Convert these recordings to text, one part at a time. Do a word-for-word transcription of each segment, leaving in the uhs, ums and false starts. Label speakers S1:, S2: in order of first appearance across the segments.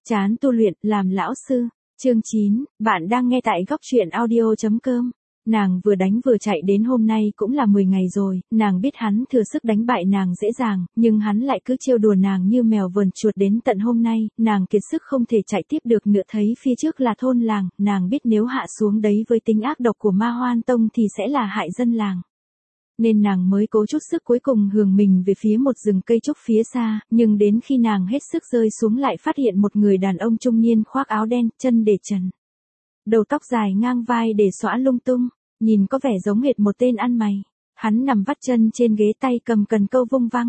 S1: Chán tu luyện, làm lão sư. Chương chín, bạn đang nghe tại góc truyện audio chấm com. Nàng vừa đánh vừa chạy đến hôm nay cũng là mười ngày rồi, nàng biết hắn thừa sức đánh bại nàng dễ dàng, nhưng hắn lại cứ trêu đùa nàng như mèo vờn chuột đến tận hôm nay, nàng kiệt sức không thể chạy tiếp được nữa, thấy phía trước là thôn làng, nàng biết nếu hạ xuống đấy với tính ác độc của Ma Hoan Tông thì sẽ là hại dân làng. Nên nàng mới cố chút sức cuối cùng hường mình về phía một rừng cây trúc phía xa, nhưng đến khi nàng hết sức rơi xuống lại phát hiện một người đàn ông trung niên khoác áo đen, chân để trần. Đầu tóc dài ngang vai để xõa lung tung, nhìn có vẻ giống hệt một tên ăn mày. Hắn nằm vắt chân trên ghế, tay cầm cần câu vung văng.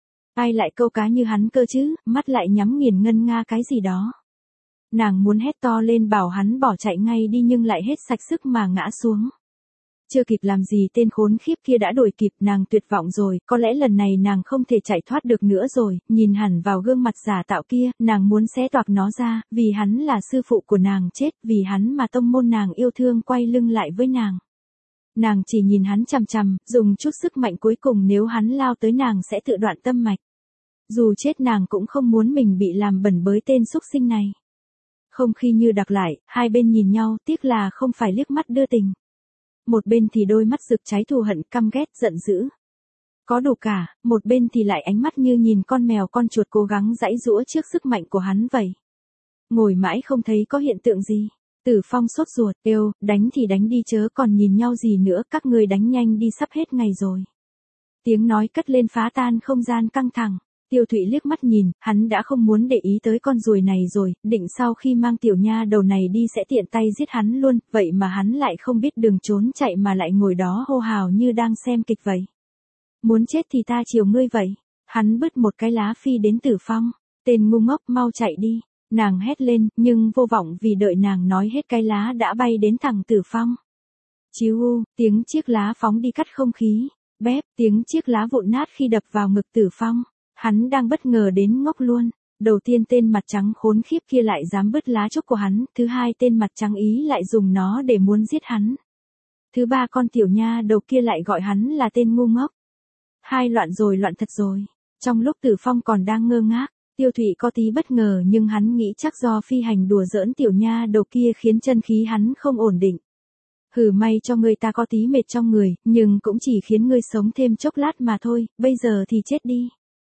S1: Ai lại câu cá như hắn cơ chứ, mắt lại nhắm nghiền ngân nga cái gì đó. Nàng muốn hét to lên bảo hắn bỏ chạy ngay đi nhưng lại hết sạch sức mà ngã xuống. Chưa kịp làm gì tên khốn khiếp kia đã đuổi kịp, nàng tuyệt vọng rồi, có lẽ lần này nàng không thể chạy thoát được nữa rồi, nhìn hẳn vào gương mặt giả tạo kia, nàng muốn xé toạc nó ra, vì hắn là sư phụ của nàng chết, vì hắn mà tông môn nàng yêu thương quay lưng lại với nàng. Nàng chỉ nhìn hắn chằm chằm, dùng chút sức mạnh cuối cùng, nếu hắn lao tới nàng sẽ tự đoạn tâm mạch. Dù chết nàng cũng không muốn mình bị làm bẩn bởi tên súc sinh này. Không khí như đặc lại, hai bên nhìn nhau, tiếc là không phải liếc mắt đưa tình. Một bên thì đôi mắt rực cháy thù hận, căm ghét, giận dữ. Có đủ cả, một bên thì lại ánh mắt như nhìn con mèo con chuột cố gắng giãy giũa trước sức mạnh của hắn vậy. Ngồi mãi không thấy có hiện tượng gì. Tử Phong sốt ruột, "Êu, đánh thì đánh đi chớ còn nhìn nhau gì nữa, các ngươi đánh nhanh đi, sắp hết ngày rồi." Tiếng nói cất lên phá tan không gian căng thẳng. Tiêu Thụy liếc mắt nhìn, hắn đã không muốn để ý tới con ruồi này rồi, định sau khi mang tiểu nha đầu này đi sẽ tiện tay giết hắn luôn, vậy mà hắn lại không biết đường trốn chạy mà lại ngồi đó hô hào như đang xem kịch vậy. "Muốn chết thì ta chiều ngươi vậy." Hắn bứt một cái lá phi đến Tử Phong. "Tên ngu ngốc, mau chạy đi." Nàng hét lên, nhưng vô vọng vì đợi nàng nói hết cái lá đã bay đến thẳng Tử Phong. Chíu u, tiếng chiếc lá phóng đi cắt không khí. Bép, tiếng chiếc lá vụn nát khi đập vào ngực Tử Phong. Hắn đang bất ngờ đến ngốc luôn. Đầu tiên tên mặt trắng khốn khiếp kia lại dám bứt lá trúc của hắn, thứ hai tên mặt trắng ý lại dùng nó để muốn giết hắn. Thứ ba con tiểu nha đầu kia lại gọi hắn là tên ngu ngốc. Hai loạn rồi, loạn thật rồi. Trong lúc Tử Phong còn đang ngơ ngác, Tiêu Thụy có tí bất ngờ nhưng hắn nghĩ chắc do phi hành đùa giỡn tiểu nha đầu kia khiến chân khí hắn không ổn định. "Hừ, may cho ngươi ta có tí mệt trong người, nhưng cũng chỉ khiến ngươi sống thêm chốc lát mà thôi, bây giờ thì chết đi."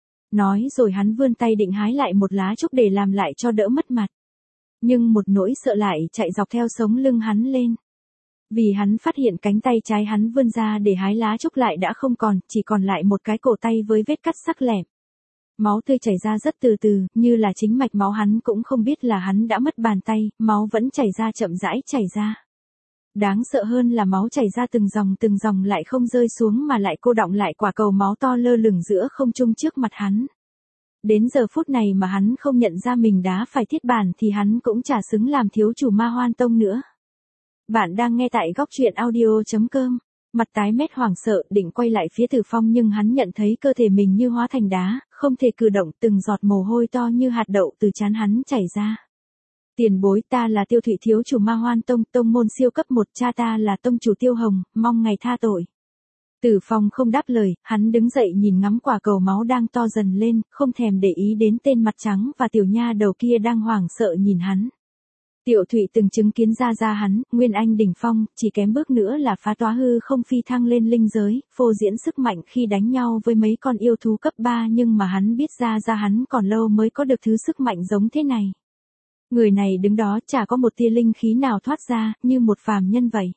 S1: Nói rồi hắn vươn tay định hái lại một lá trúc để làm lại cho đỡ mất mặt. Nhưng một nỗi sợ lại chạy dọc theo sống lưng hắn lên. Vì hắn phát hiện cánh tay trái hắn vươn ra để hái lá trúc lại đã không còn, chỉ còn lại một cái cổ tay với vết cắt sắc lẹm. Máu tươi chảy ra rất từ từ, như là chính mạch máu, hắn cũng không biết là hắn đã mất bàn tay, máu vẫn chảy ra chậm rãi chảy ra. Đáng sợ hơn là máu chảy ra từng dòng từng dòng lại không rơi xuống mà lại cô đọng lại quả cầu máu to lơ lửng giữa không trung trước mặt hắn. Đến giờ phút này mà hắn không nhận ra mình đá phải thiết bản thì hắn cũng chả xứng làm thiếu chủ Ma Hoan Tông nữa. Bạn đang nghe tại góc truyện audio chấm com. Mặt tái mét hoảng sợ, định quay lại phía Tử Phong nhưng hắn nhận thấy cơ thể mình như hóa thành đá, không thể cử động, từng giọt mồ hôi to như hạt đậu từ trán hắn chảy ra. "Tiền bối, ta là Tiêu Thụy, thiếu chủ Ma Hoan Tông, tông môn siêu cấp một, cha ta là tông chủ Tiêu Hồng, mong ngài tha tội." Tử Phong không đáp lời, hắn đứng dậy nhìn ngắm quả cầu máu đang to dần lên, không thèm để ý đến tên mặt trắng và tiểu nha đầu kia đang hoảng sợ nhìn hắn. Tiểu Thụy từng chứng kiến ra ra hắn, Nguyên Anh đỉnh phong, chỉ kém bước nữa là phá toái hư không phi thăng lên linh giới, phô diễn sức mạnh khi đánh nhau với mấy con yêu thú cấp ba, nhưng mà hắn biết ra ra hắn còn lâu mới có được thứ sức mạnh giống thế này. Người này đứng đó chả có một tia linh khí nào thoát ra, như một phàm nhân vậy.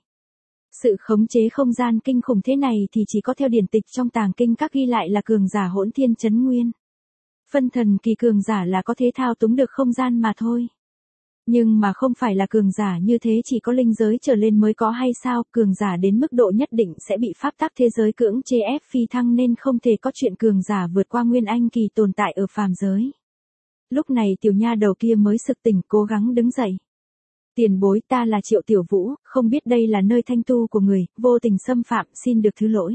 S1: Sự khống chế không gian kinh khủng thế này thì chỉ có theo điển tịch trong tàng kinh các ghi lại là cường giả hỗn thiên chấn nguyên. Phân thần kỳ cường giả là có thể thao túng được không gian mà thôi. Nhưng mà không phải là cường giả như thế chỉ có linh giới trở lên mới có hay sao, cường giả đến mức độ nhất định sẽ bị pháp tắc thế giới cưỡng chế ép phi thăng nên không thể có chuyện cường giả vượt qua Nguyên Anh kỳ tồn tại ở phàm giới. Lúc này tiểu nha đầu kia mới sực tỉnh, cố gắng đứng dậy. "Tiền bối, ta là Triệu Tiểu Vũ, không biết đây là nơi thanh tu của người, vô tình xâm phạm, xin được thứ lỗi."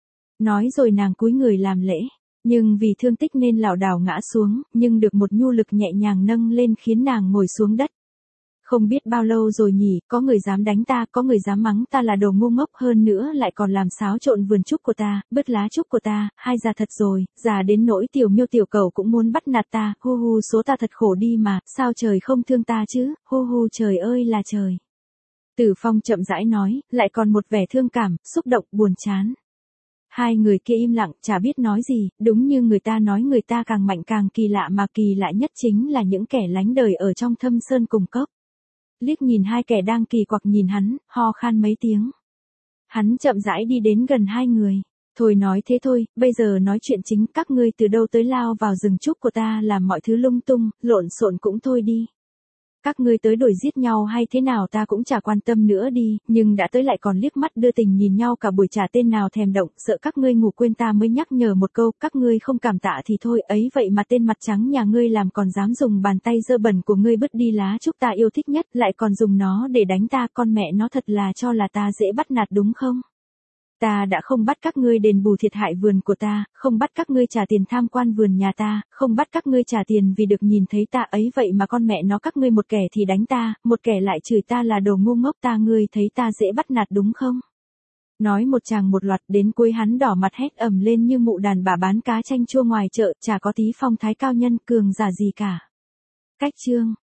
S1: Nói rồi nàng cúi người làm lễ, nhưng vì thương tích nên lảo đảo ngã xuống, nhưng được một nhu lực nhẹ nhàng nâng lên khiến nàng ngồi xuống đất. không biết bao lâu rồi nhỉ, có người dám đánh ta, có người dám mắng ta là đồ ngu ngốc, hơn nữa lại còn làm xáo trộn vườn trúc của ta, bứt lá trúc của ta, hai già thật rồi, già đến nỗi tiểu miêu tiểu cầu cũng muốn bắt nạt ta, hu hu số ta thật khổ đi mà, sao trời không thương ta chứ, hu hu trời ơi là trời. Tử Phong chậm rãi nói, lại còn một vẻ thương cảm, xúc động, buồn chán. Hai người kia im lặng, chả biết nói gì, đúng như người ta nói người ta càng mạnh càng kỳ lạ mà kỳ lạ nhất chính là những kẻ lánh đời ở trong thâm sơn cùng cốc. Liếc nhìn hai kẻ đang kỳ quặc nhìn hắn, ho khan mấy tiếng. Hắn chậm rãi đi đến gần hai người. Thôi nói thế thôi, bây giờ nói chuyện chính, các ngươi từ đâu tới lao vào rừng trúc của ta làm mọi thứ lung tung, lộn xộn cũng thôi đi. Các ngươi tới đuổi giết nhau hay thế nào ta cũng chả quan tâm nữa đi, nhưng đã tới lại còn liếc mắt đưa tình nhìn nhau cả buổi chả tên nào thèm động, sợ các ngươi ngủ quên ta mới nhắc nhở một câu, các ngươi không cảm tạ thì thôi, ấy vậy mà tên mặt trắng nhà ngươi làm còn dám dùng bàn tay dơ bẩn của ngươi bứt đi lá trúc ta yêu thích nhất, lại còn dùng nó để đánh ta, con mẹ nó thật là cho là ta dễ bắt nạt đúng không? Ta đã không bắt các ngươi đền bù thiệt hại vườn của ta, không bắt các ngươi trả tiền tham quan vườn nhà ta, không bắt các ngươi trả tiền vì được nhìn thấy ta, ấy vậy mà con mẹ nó các ngươi một kẻ thì đánh ta, một kẻ lại chửi ta là đồ ngu ngốc, ta ngươi thấy ta dễ bắt nạt đúng không? Nói một chàng một loạt, đến cuối hắn đỏ mặt hét ầm lên như mụ đàn bà bán cá chanh chua ngoài chợ, chả có tí phong thái cao nhân cường giả gì cả. Cách chương